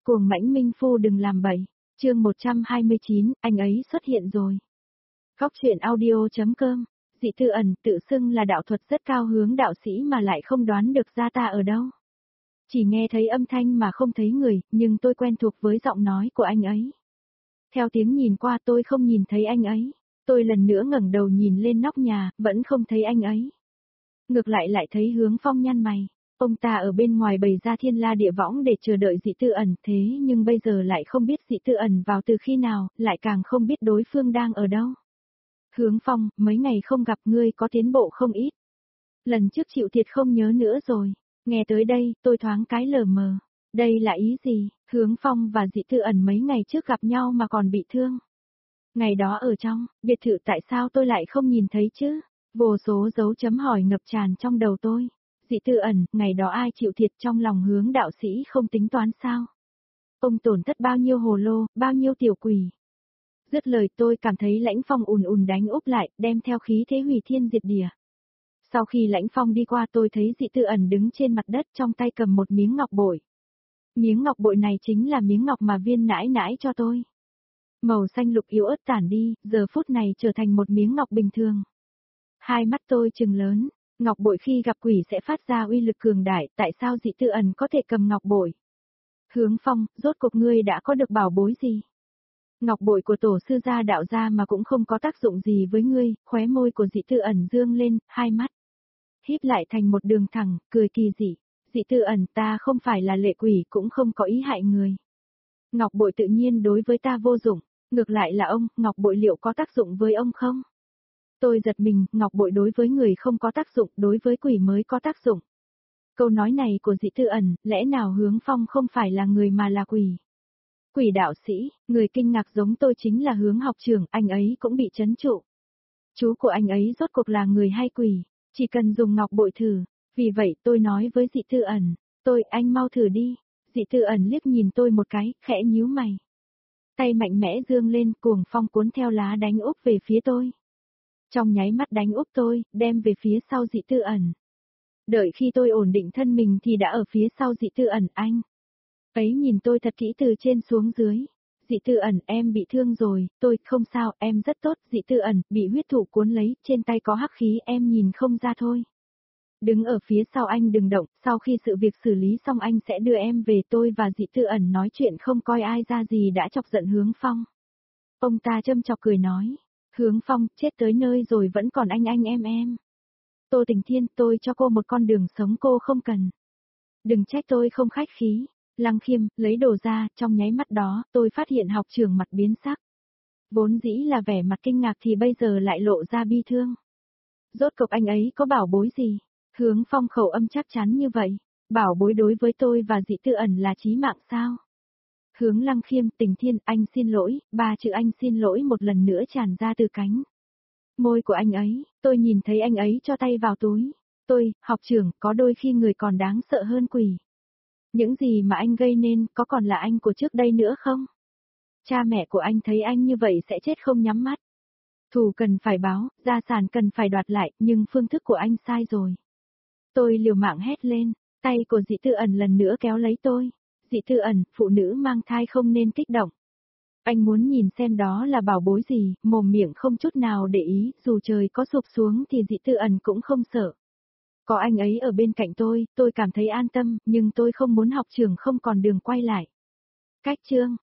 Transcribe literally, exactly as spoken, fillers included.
Cuồng mãnh minh phu đừng làm bậy. Chương một trăm hai mươi chín, anh ấy xuất hiện rồi. Góc truyện audio.com. Dị Tư Ẩn tự xưng là đạo thuật rất cao hướng đạo sĩ mà lại không đoán được ra ta ở đâu. Chỉ nghe thấy âm thanh mà không thấy người, nhưng tôi quen thuộc với giọng nói của anh ấy. Theo tiếng nhìn qua tôi không nhìn thấy anh ấy. Tôi lần nữa ngẩng đầu nhìn lên nóc nhà, vẫn không thấy anh ấy. Ngược lại lại thấy Hướng Phong nhăn mày. Ông ta ở bên ngoài bày ra thiên la địa võng để chờ đợi Dị Tư Ẩn, thế nhưng bây giờ lại không biết Dị Tư Ẩn vào từ khi nào, lại càng không biết đối phương đang ở đâu. Hướng Phong, mấy ngày không gặp ngươi có tiến bộ không ít. Lần trước chịu thiệt không nhớ nữa rồi. Nghe tới đây, tôi thoáng cái lờ mờ. Đây là ý gì? Hướng Phong và Dị Tư Ẩn mấy ngày trước gặp nhau mà còn bị thương. Ngày đó ở trong, biệt thự tại sao tôi lại không nhìn thấy chứ? Vô số dấu chấm hỏi ngập tràn trong đầu tôi. Dị Tư Ẩn, ngày đó ai chịu thiệt trong lòng Hướng đạo sĩ không tính toán sao? Ông tổn thất bao nhiêu hồ lô, bao nhiêu tiểu quỷ. Dứt lời tôi cảm thấy Lãnh Phong ùn ùn đánh úp lại, đem theo khí thế hủy thiên diệt địa. Sau khi Lãnh Phong đi qua tôi thấy Dị Tư Ẩn đứng trên mặt đất trong tay cầm một miếng ngọc bội. Miếng ngọc bội này chính là miếng ngọc mà Viên nãi nãi cho tôi. Màu xanh lục yếu ớt tản đi, giờ phút này trở thành một miếng ngọc bình thường. Hai mắt tôi trừng lớn, ngọc bội khi gặp quỷ sẽ phát ra uy lực cường đại, tại sao Dị Tư Ẩn có thể cầm ngọc bội? Hướng Phong, rốt cuộc ngươi đã có được bảo bối gì? Ngọc bội của tổ sư gia đạo gia mà cũng không có tác dụng gì với ngươi, khóe môi của Dị Tư Ẩn dương lên, hai mắt híp lại thành một đường thẳng, cười kỳ dị. Dị Tư Ẩn, ta không phải là lệ quỷ, cũng không có ý hại người. Ngọc bội tự nhiên đối với ta vô dụng, ngược lại là ông, ngọc bội liệu có tác dụng với ông không? Tôi giật mình, ngọc bội đối với người không có tác dụng, đối với quỷ mới có tác dụng. Câu nói này của Dị Tư Ẩn, lẽ nào Hướng Phong không phải là người mà là quỷ? Quỷ đạo sĩ, người kinh ngạc giống tôi chính là Hướng học trưởng, anh ấy cũng bị chấn trụ. Chú của anh ấy rốt cuộc là người hay quỷ, chỉ cần dùng ngọc bội thử, vì vậy tôi nói với Dị Tư Ẩn, tôi, anh mau thử đi. Dị Tư Ẩn liếc nhìn tôi một cái, khẽ nhíu mày. Tay mạnh mẽ dương lên, cuồng phong cuốn theo lá đánh úp về phía tôi. Trong nháy mắt đánh úp tôi, đem về phía sau Dị Tư Ẩn. Đợi khi tôi ổn định thân mình thì đã ở phía sau Dị Tư Ẩn anh. Ấy nhìn tôi thật kỹ từ trên xuống dưới. Dị Tư Ẩn, em bị thương rồi, tôi, không sao, em rất tốt. Dị Tư Ẩn, bị huyết thủ cuốn lấy, trên tay có hắc khí em nhìn không ra thôi. Đứng ở phía sau anh đừng động, sau khi sự việc xử lý xong anh sẽ đưa em về. Tôi và Dị Tư Ẩn nói chuyện không coi ai ra gì đã chọc giận Hướng Phong. Ông ta châm chọc cười nói, Hướng Phong, chết tới nơi rồi vẫn còn anh anh em em. Tô Tình Thiên, tôi cho cô một con đường sống cô không cần. Đừng trách tôi không khách khí. Lăng Khiêm, lấy đồ ra, trong nháy mắt đó, tôi phát hiện học trưởng mặt biến sắc. Vốn dĩ là vẻ mặt kinh ngạc thì bây giờ lại lộ ra bi thương. Rốt cuộc anh ấy có bảo bối gì? Hướng Phong khẩu âm chắc chắn như vậy. Bảo bối đối với tôi và Dị Tư Ẩn là chí mạng sao? Hướng Lăng Khiêm, Tình Thiên, anh xin lỗi, ba chữ anh xin lỗi một lần nữa tràn ra từ cánh môi của anh ấy, tôi nhìn thấy anh ấy cho tay vào túi. Tôi, học trưởng, có đôi khi người còn đáng sợ hơn quỷ. Những gì mà anh gây nên có còn là anh của trước đây nữa không? Cha mẹ của anh thấy anh như vậy sẽ chết không nhắm mắt. Thù cần phải báo, gia sản cần phải đoạt lại, nhưng phương thức của anh sai rồi. Tôi liều mạng hét lên, tay của Dị Tư Ẩn lần nữa kéo lấy tôi. Dị Tư Ẩn, phụ nữ mang thai không nên kích động. Anh muốn nhìn xem đó là bảo bối gì, mồm miệng không chút nào để ý, dù trời có sụp xuống thì Dị Tư Ẩn cũng không sợ. Có anh ấy ở bên cạnh tôi, tôi cảm thấy an tâm, nhưng tôi không muốn học trưởng không còn đường quay lại. Cách chương,